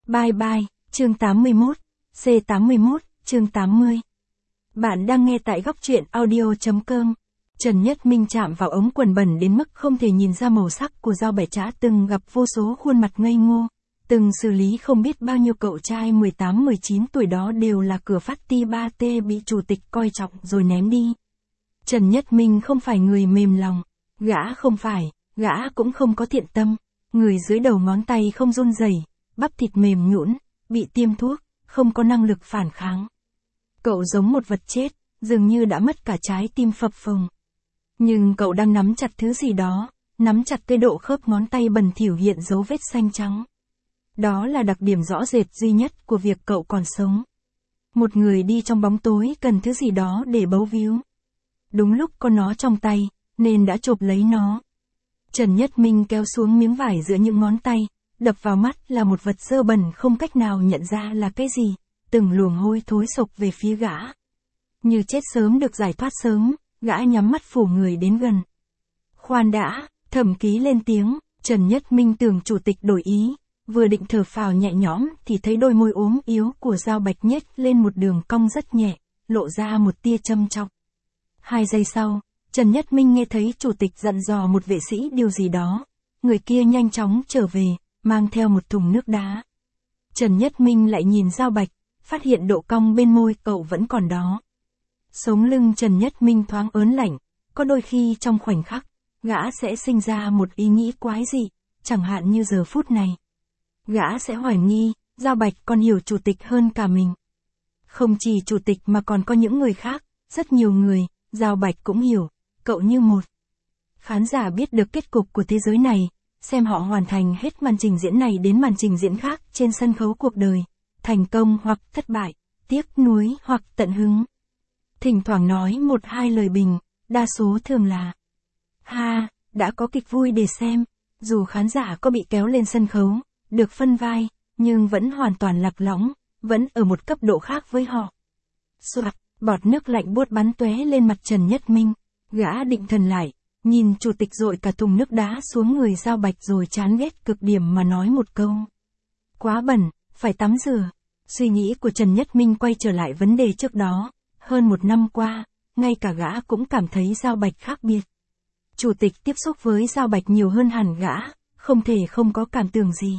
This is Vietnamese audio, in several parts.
Bye bye, chương 81, C81, chương 80. Bạn đang nghe tại góc truyện audio.com. Trần Nhất Minh chạm vào ống quần bẩn đến mức không thể nhìn ra màu sắc của dao bẻ chã, từng gặp vô số khuôn mặt ngây ngô, từng xử lý không biết bao nhiêu cậu trai 18-19 tuổi đó đều là cửa phát ti 3T bị chủ tịch coi trọng rồi ném đi. Trần Nhất Minh không phải người mềm lòng, gã cũng không có thiện tâm, người dưới đầu ngón tay không run rẩy, bắp thịt mềm nhũn, bị tiêm thuốc, không có năng lực phản kháng. Cậu giống một vật chết, dường như đã mất cả trái tim phập phồng. Nhưng cậu đang nắm chặt thứ gì đó, nắm chặt cái độ khớp ngón tay bẩn thỉu hiện dấu vết xanh trắng. Đó là đặc điểm rõ rệt duy nhất của việc cậu còn sống. Một người đi trong bóng tối cần thứ gì đó để bấu víu. Đúng lúc có nó trong tay, nên đã chộp lấy nó. Trần Nhất Minh kéo xuống miếng vải giữa những ngón tay, đập vào mắt là một vật dơ bẩn không cách nào nhận ra là cái gì, từng luồng hôi thối sộc về phía gã. Như chết sớm được giải thoát sớm, gã nhắm mắt phủ người đến gần. Khoan đã, Thẩm Ký lên tiếng, Trần Nhất Minh tưởng chủ tịch đổi ý, vừa định thở phào nhẹ nhõm thì thấy đôi môi ốm yếu của Dao Bạch nhếch lên một đường cong rất nhẹ, lộ ra một tia châm chọc. 2 giây sau, Trần Nhất Minh nghe thấy chủ tịch dặn dò một vệ sĩ điều gì đó, người kia nhanh chóng trở về, mang theo một thùng nước đá. Trần Nhất Minh lại nhìn Dao Bạch, phát hiện độ cong bên môi cậu vẫn còn đó. Sống lưng Trần Nhất Minh thoáng ớn lạnh, có đôi khi trong khoảnh khắc, gã sẽ sinh ra một ý nghĩ quái dị, chẳng hạn như giờ phút này. Gã sẽ hoài nghi, Dao Bạch còn hiểu chủ tịch hơn cả mình. Không chỉ chủ tịch mà còn có những người khác, rất nhiều người, Dao Bạch cũng hiểu, cậu như một khán giả biết được kết cục của thế giới này, xem họ hoàn thành hết màn trình diễn này đến màn trình diễn khác trên sân khấu cuộc đời, thành công hoặc thất bại, tiếc nuối hoặc tận hứng. Thỉnh thoảng nói 1-2 lời bình, đa số thường là ha, đã có kịch vui để xem, dù khán giả có bị kéo lên sân khấu, được phân vai, nhưng vẫn hoàn toàn lạc lõng, vẫn ở một cấp độ khác với họ. Soạt, bọt nước lạnh buốt bắn tóe lên mặt Trần Nhất Minh, gã định thần lại, nhìn chủ tịch dội cả thùng nước đá xuống người Dao Bạch rồi chán ghét cực điểm mà nói một câu. Quá bẩn, phải tắm rửa. Suy nghĩ của Trần Nhất Minh quay trở lại vấn đề trước đó, hơn 1 năm qua, ngay cả gã cũng cảm thấy Dao Bạch khác biệt. Chủ tịch tiếp xúc với Dao Bạch nhiều hơn hẳn gã, không thể không có cảm tưởng gì.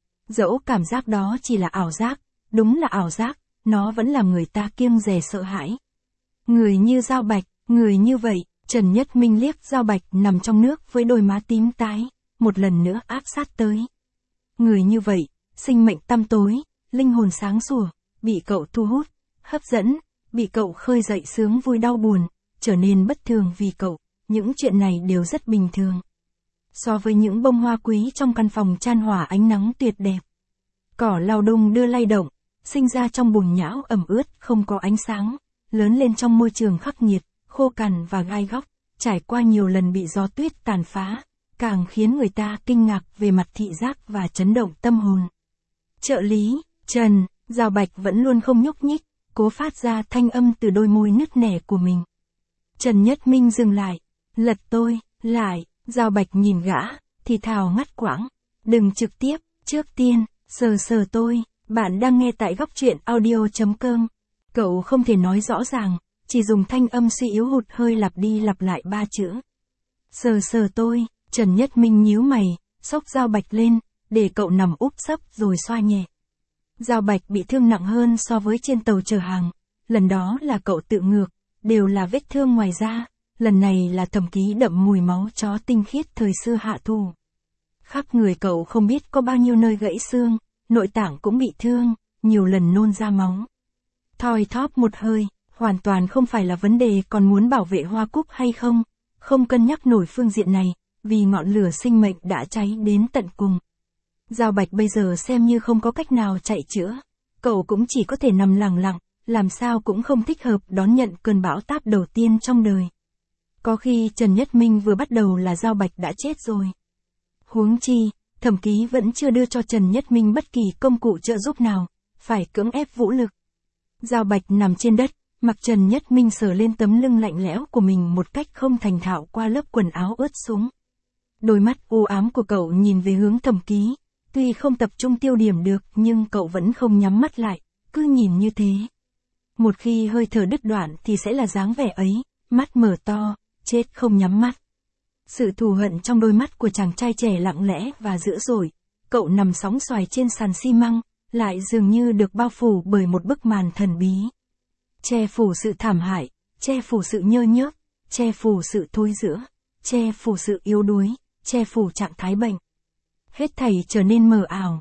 Dẫu cảm giác đó chỉ là ảo giác, đúng là ảo giác, nó vẫn làm người ta kiêng dè sợ hãi. Người như Dao Bạch, người như vậy, Trần Nhất Minh liếc Dao Bạch nằm trong nước với đôi má tím tái, một lần nữa áp sát tới. Người như vậy, sinh mệnh tăm tối, linh hồn sáng sủa, bị cậu thu hút, hấp dẫn, bị cậu khơi dậy sướng vui đau buồn, trở nên bất thường vì cậu, những chuyện này đều rất bình thường. So với những bông hoa quý trong căn phòng chan hòa ánh nắng tuyệt đẹp. Cỏ lau đung đưa lay động, sinh ra trong bùn nhão ẩm ướt không có ánh sáng, lớn lên trong môi trường khắc nghiệt, khô cằn và gai góc, trải qua nhiều lần bị gió tuyết tàn phá, càng khiến người ta kinh ngạc về mặt thị giác và chấn động tâm hồn. Trợ lý, Trần, Dao Bạch vẫn luôn không nhúc nhích, cố phát ra thanh âm từ đôi môi nứt nẻ của mình. Trần Nhất Minh dừng lại, lật tôi, lại, Dao Bạch nhìn gã, thì thào ngắt quãng, đừng trực tiếp, trước tiên, sờ tôi, bạn đang nghe tại góc truyện audio.com. Cậu không thể nói rõ ràng, chỉ dùng thanh âm suy yếu hụt hơi lặp đi lặp lại 3 chữ. Sờ tôi, Trần Nhất Minh nhíu mày, xốc Dao Bạch lên, để cậu nằm úp sấp rồi xoa nhẹ. Dao Bạch bị thương nặng hơn so với trên tàu chở hàng, lần đó là cậu tự ngược, đều là vết thương ngoài da, lần này là Thẩm Ký đậm mùi máu chó tinh khiết thời xưa hạ thủ. Khắp người cậu không biết có bao nhiêu nơi gãy xương, nội tạng cũng bị thương, nhiều lần nôn ra máu. Thoi thóp một hơi, hoàn toàn không phải là vấn đề còn muốn bảo vệ Hoa Cúc hay không, không cân nhắc nổi phương diện này, vì ngọn lửa sinh mệnh đã cháy đến tận cùng. Dao Bạch bây giờ xem như không có cách nào chạy chữa, cậu cũng chỉ có thể nằm lặng lặng, làm sao cũng không thích hợp đón nhận cơn bão táp đầu tiên trong đời. Có khi Trần Nhất Minh vừa bắt đầu là Dao Bạch đã chết rồi. Huống chi, Thẩm Ký vẫn chưa đưa cho Trần Nhất Minh bất kỳ công cụ trợ giúp nào, phải cưỡng ép vũ lực. Dao Bạch nằm trên đất, mặc Trần Nhất Minh sờ lên tấm lưng lạnh lẽo của mình một cách không thành thạo qua lớp quần áo ướt sũng. Đôi mắt u ám của cậu nhìn về hướng Thẩm Ký, Tuy không tập trung tiêu điểm được nhưng cậu vẫn không nhắm mắt lại, cứ nhìn như thế. Một khi hơi thở đứt đoạn thì sẽ là dáng vẻ ấy, mắt mở to, chết không nhắm mắt. Sự thù hận trong đôi mắt của chàng trai trẻ lặng lẽ và dữ dội. Cậu nằm sóng xoài trên sàn xi măng, lại dường như được bao phủ bởi một bức màn thần bí. Che phủ sự thảm hại, che phủ sự nhơ nhớp, che phủ sự thối rữa, che phủ sự yếu đuối, che phủ trạng thái bệnh. Hết thảy trở nên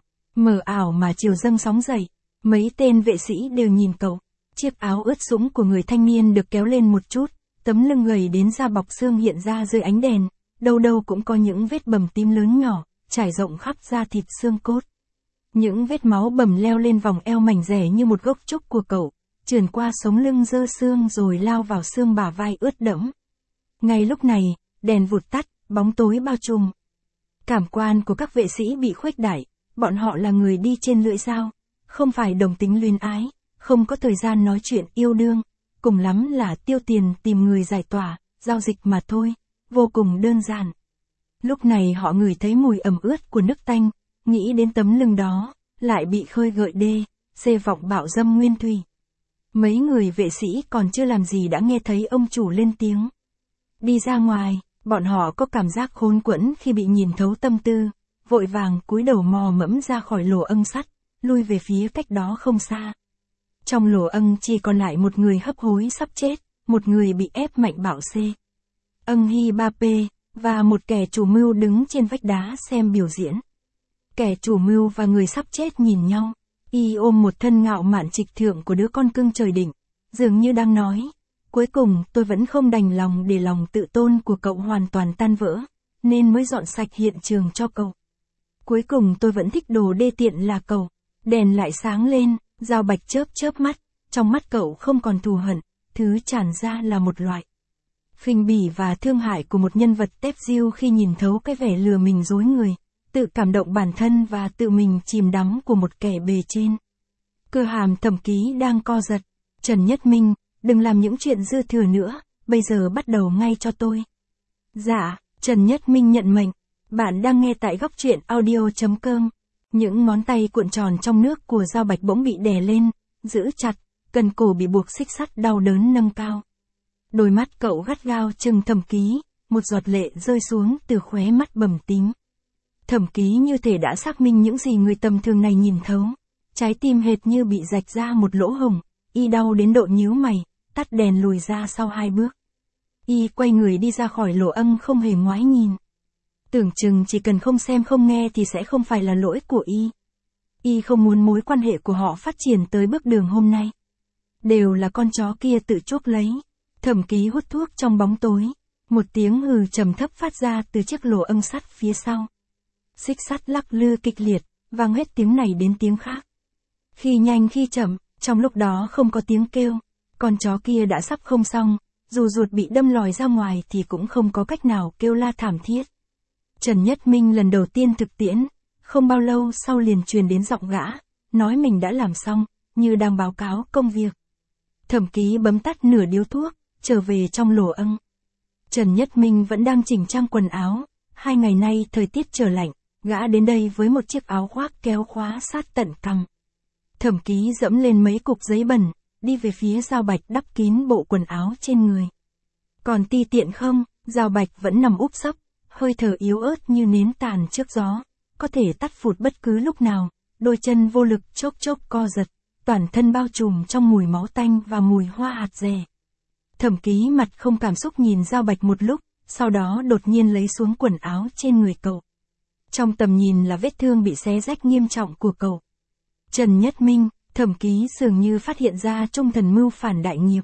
mờ ảo mà chiều dâng sóng dậy. Mấy tên vệ sĩ đều nhìn cậu. Chiếc áo ướt sũng của người thanh niên được kéo lên một chút, tấm lưng gầy đến da bọc xương hiện ra dưới ánh đèn, đâu đâu cũng có những vết bầm tím lớn nhỏ, trải rộng khắp da thịt xương cốt. Những vết máu bầm leo lên vòng eo mảnh dẻ như một gốc trúc của cậu, trườn qua sống lưng dơ xương rồi lao vào xương bả vai ướt đẫm. Ngay lúc này, đèn vụt tắt, bóng tối bao trùm. Cảm quan của các vệ sĩ bị khuếch đại, bọn họ là người đi trên lưỡi dao, không phải đồng tính luyến ái, không có thời gian nói chuyện yêu đương, cùng lắm là tiêu tiền tìm người giải tỏa, giao dịch mà thôi, vô cùng đơn giản. Lúc này họ ngửi thấy mùi ẩm ướt của nước tanh, nghĩ đến tấm lưng đó, lại bị khơi gợi đê, xê vọng bạo dâm nguyên thủy. Mấy người vệ sĩ còn chưa làm gì đã nghe thấy ông chủ lên tiếng. Đi ra ngoài, bọn họ có cảm giác khốn quẫn khi bị nhìn thấu tâm tư, vội vàng cúi đầu mò mẫm ra khỏi lỗ âng sắt, lui về phía cách đó không xa. Trong lỗ âng chỉ còn lại một người hấp hối sắp chết, một người bị ép mạnh bạo xê. Âng Hi Ba Pê, và một kẻ chủ mưu đứng trên vách đá xem biểu diễn. Kẻ chủ mưu và người sắp chết nhìn nhau, y ôm một thân ngạo mạn trịch thượng của đứa con cưng trời đỉnh, dường như đang nói, cuối cùng tôi vẫn không đành lòng để lòng tự tôn của cậu hoàn toàn tan vỡ, nên mới dọn sạch hiện trường cho cậu. Cuối cùng tôi vẫn thích đồ đê tiện là cậu. Đèn lại sáng lên, Giao Bạch chớp mắt, trong mắt cậu không còn thù hận, thứ tràn ra là một loại khinh bỉ và thương hại của một nhân vật tép diêu khi nhìn thấu cái vẻ lừa mình dối người, tự cảm động bản thân và tự mình chìm đắm của một kẻ bề trên. Cơ hàm Thẩm Ký đang co giật. Trần Nhất Minh, đừng làm những chuyện dư thừa nữa, bây giờ bắt đầu ngay cho tôi. Dạ, Trần Nhất Minh nhận mệnh. Bạn đang nghe tại góc truyện audio.com. Những ngón tay cuộn tròn trong nước của Giao Bạch bỗng bị đè lên, giữ chặt, cần cổ bị buộc xích sắt đau đớn nâng cao. Đôi mắt cậu gắt gao trừng Thẩm Ký, một giọt lệ rơi xuống từ khóe mắt bầm tím. Thẩm Ký như thể đã xác minh những gì người tầm thường này nhìn thấu. Trái tim hệt như bị rạch ra một lỗ hổng, y đau đến độ nhíu mày, tắt đèn lùi ra sau 2 bước. Y quay người đi ra khỏi lỗ âng không hề ngoái nhìn. Tưởng chừng chỉ cần không xem không nghe thì sẽ không phải là lỗi của y. Y không muốn mối quan hệ của họ phát triển tới bước đường hôm nay. Đều là con chó kia tự chuốc lấy. Thẩm Ký hút thuốc trong bóng tối. Một tiếng hừ trầm thấp phát ra từ chiếc lỗ âng sắt phía sau. Xích sắt lắc lư kịch liệt, vang hết tiếng này đến tiếng khác. Khi nhanh khi chậm, trong lúc đó không có tiếng kêu. Con chó kia đã sắp không xong, dù ruột bị đâm lòi ra ngoài thì cũng không có cách nào kêu la thảm thiết. Trần Nhất Minh lần đầu tiên thực tiễn, không bao lâu sau liền truyền đến giọng gã, nói mình đã làm xong, như đang báo cáo công việc. Thẩm Ký bấm tắt nửa điếu thuốc, trở về trong lỗ âng. Trần Nhất Minh vẫn đang chỉnh trang quần áo, 2 ngày nay thời tiết trở lạnh, gã đến đây với một chiếc áo khoác kéo khóa sát tận cằm. Thẩm Ký dẫm lên mấy cục giấy bẩn, đi về phía Giao Bạch đắp kín bộ quần áo trên người. Còn ti tiện không? Giao Bạch vẫn nằm úp sấp, hơi thở yếu ớt như nến tàn trước gió, có thể tắt phụt bất cứ lúc nào, đôi chân vô lực chốc co giật, toàn thân bao trùm trong mùi máu tanh và mùi hoa hạt dẻ. Thẩm Ký mặt không cảm xúc nhìn Giao Bạch một lúc, sau đó đột nhiên lấy xuống quần áo trên người cậu. Trong tầm nhìn là vết thương bị xé rách nghiêm trọng của cậu. Trần Nhất Minh, Thẩm Ký dường như phát hiện ra trung thần mưu phản đại nghiệp.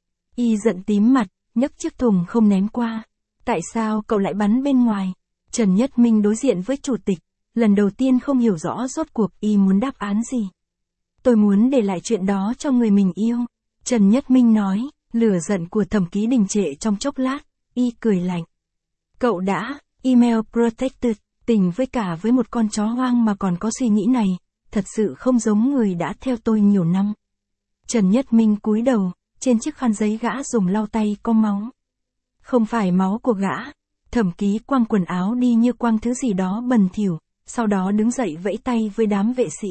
Y giận tím mặt, nhấc chiếc thùng không ném qua. Tại sao cậu lại bắn bên ngoài? Trần Nhất Minh đối diện với chủ tịch, lần đầu tiên không hiểu rõ rốt cuộc y muốn đáp án gì. Tôi muốn để lại chuyện đó cho người mình yêu. Trần Nhất Minh nói, lửa giận của Thẩm Ký đình trệ trong chốc lát, y cười lạnh. Cậu đã, email protected, tình với một con chó hoang mà còn có suy nghĩ này, thật sự không giống người đã theo tôi nhiều năm. Trần Nhất Minh cúi đầu, trên chiếc khăn giấy gã dùng lau tay có máu. Không phải máu của gã. Thẩm Ký quăng quần áo đi như quăng thứ gì đó bẩn thỉu, sau đó đứng dậy vẫy tay với đám vệ sĩ.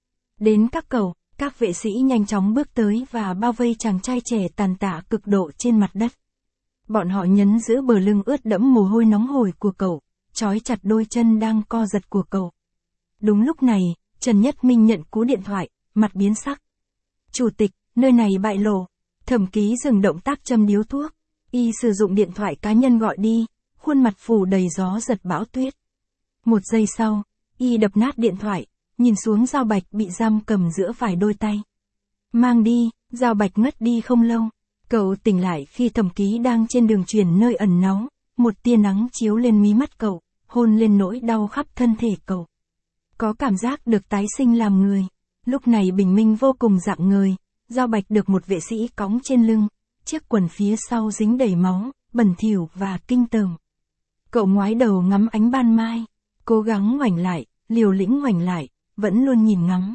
Đến các cầu, các vệ sĩ nhanh chóng bước tới và bao vây chàng trai trẻ tàn tạ cực độ trên mặt đất. Bọn họ nhấn giữ bờ lưng ướt đẫm mồ hôi nóng hổi của cậu, trói chặt đôi chân đang co giật của cậu. Đúng lúc này, Trần Nhất Minh nhận cú điện thoại, mặt biến sắc. Chủ tịch, nơi này bại lộ. Thẩm Ký dừng động tác châm điếu thuốc. Y sử dụng điện thoại cá nhân gọi đi, khuôn mặt phủ đầy gió giật bão tuyết. Một giây sau, Y đập nát điện thoại, nhìn xuống Giao Bạch bị giam cầm giữa vài đôi tay. Mang đi, Giao Bạch ngất đi không lâu. Cậu tỉnh lại khi Thẩm Ký đang trên đường chuyển nơi ẩn náu, một tia nắng chiếu lên mí mắt cậu, hôn lên nỗi đau khắp thân thể cậu. Có cảm giác được tái sinh làm người. Lúc này bình minh vô cùng rạng ngời, Giao Bạch được một vệ sĩ cõng trên lưng, chiếc quần phía sau dính đầy máu, bẩn thỉu và kinh tởm. Cậu ngoái đầu ngắm ánh ban mai, cố gắng ngoảnh lại, liều lĩnh ngoảnh lại, vẫn luôn nhìn ngắm.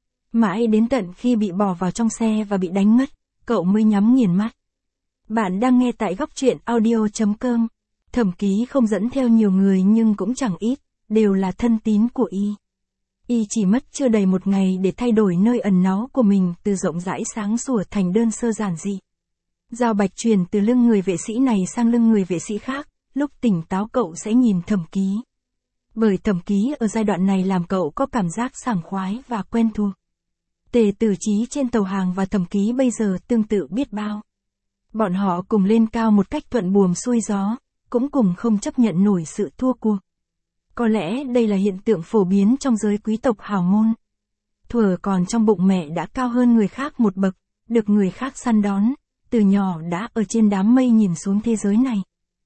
Mãi đến tận khi bị bỏ vào trong xe và bị đánh ngất, cậu mới nhắm nghiền mắt. Bạn đang nghe tại góc truyện audio.com. Thẩm Ký không dẫn theo nhiều người nhưng cũng chẳng ít, đều là thân tín của Y. Y chỉ mất chưa đầy một ngày để thay đổi nơi ẩn náu của mình từ rộng rãi sáng sủa thành đơn sơ giản dị. Giao Bạch truyền từ lưng người vệ sĩ này sang lưng người vệ sĩ khác, lúc tỉnh táo cậu sẽ nhìn Thẩm Ký. Bởi Thẩm Ký ở giai đoạn này làm cậu có cảm giác sảng khoái và quen thuộc. Tề Tử Chí trên tàu hàng và Thẩm Ký bây giờ tương tự biết bao. Bọn họ cùng lên cao một cách thuận buồm xuôi gió, cũng cùng không chấp nhận nổi sự thua cuộc. Có lẽ đây là hiện tượng phổ biến trong giới quý tộc hào môn. Thuở còn trong bụng mẹ đã cao hơn người khác một bậc, được người khác săn đón, từ nhỏ đã ở trên đám mây nhìn xuống thế giới này.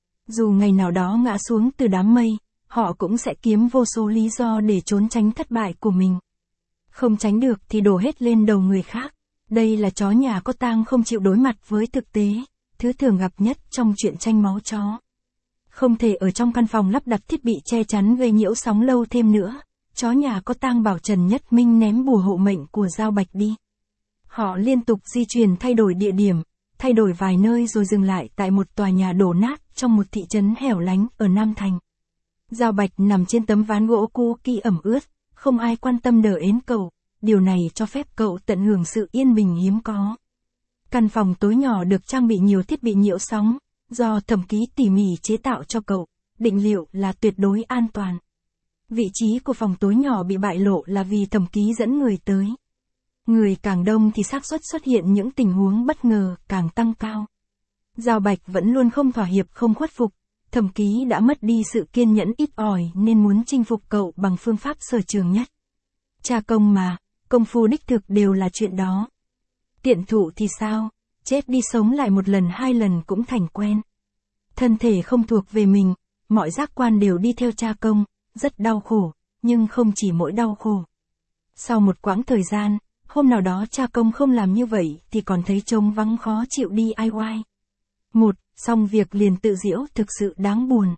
Dù ngày nào đó ngã xuống từ đám mây, họ cũng sẽ kiếm vô số lý do để trốn tránh thất bại của mình. Không tránh được thì đổ hết lên đầu người khác. Đây là chó nhà có tang không chịu đối mặt với thực tế, thứ thường gặp nhất trong truyện tranh máu chó. Không thể ở trong căn phòng lắp đặt thiết bị che chắn gây nhiễu sóng lâu thêm nữa, chó nhà có tang bảo Trần Nhất Minh ném bùa hộ mệnh của Giao Bạch đi. Họ liên tục di chuyển thay đổi địa điểm, thay đổi vài nơi rồi dừng lại tại một tòa nhà đổ nát trong một thị trấn hẻo lánh ở Nam Thành. Giao Bạch nằm trên tấm ván gỗ cũ kỹ ẩm ướt, không ai quan tâm đờ ến cậu, điều này cho phép cậu tận hưởng sự yên bình hiếm có. Căn phòng tối nhỏ được trang bị nhiều thiết bị nhiễu sóng, do Thẩm Ký tỉ mỉ chế tạo cho cậu, định liệu là tuyệt đối an toàn. Vị trí của phòng tối nhỏ bị bại lộ là vì Thẩm Ký dẫn người tới. Người càng đông thì xác suất xuất hiện những tình huống bất ngờ càng tăng cao. Giao Bạch vẫn luôn không thỏa hiệp không khuất phục, Thẩm Ký đã mất đi sự kiên nhẫn ít ỏi nên muốn chinh phục cậu bằng phương pháp sở trường nhất. Cha công mà, công phu đích thực đều là chuyện đó. Tiện thụ thì sao, chết đi sống lại một lần hai lần cũng thành quen. Thân thể không thuộc về mình, mọi giác quan đều đi theo cha công, rất đau khổ, nhưng không chỉ mỗi đau khổ. Sau một quãng thời gian, hôm nào đó cha công không làm như vậy thì còn thấy trông vắng khó chịu DIY. Xong việc liền tự giễu thực sự đáng buồn.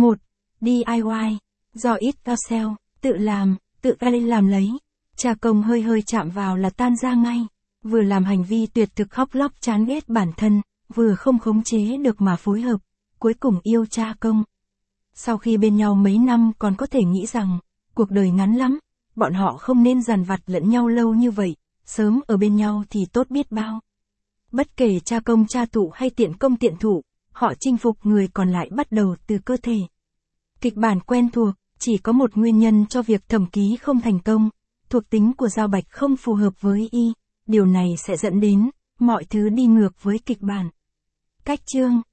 DIY, do it yourself, tự làm, tự làm lấy. Cha công hơi hơi chạm vào là tan ra ngay. Vừa làm hành vi tuyệt thực khóc lóc chán ghét bản thân, vừa không khống chế được mà phối hợp, cuối cùng yêu cha công. Sau khi bên nhau mấy năm còn có thể nghĩ rằng, cuộc đời ngắn lắm, bọn họ không nên dằn vặt lẫn nhau lâu như vậy, sớm ở bên nhau thì tốt biết bao. Bất kể cha công cha thụ hay tiện công tiện thụ, họ chinh phục người còn lại bắt đầu từ cơ thể. Kịch bản quen thuộc, chỉ có một nguyên nhân cho việc Thẩm Ký không thành công, thuộc tính của Giao Bạch không phù hợp với Y, điều này sẽ dẫn đến mọi thứ đi ngược với kịch bản. Cách chương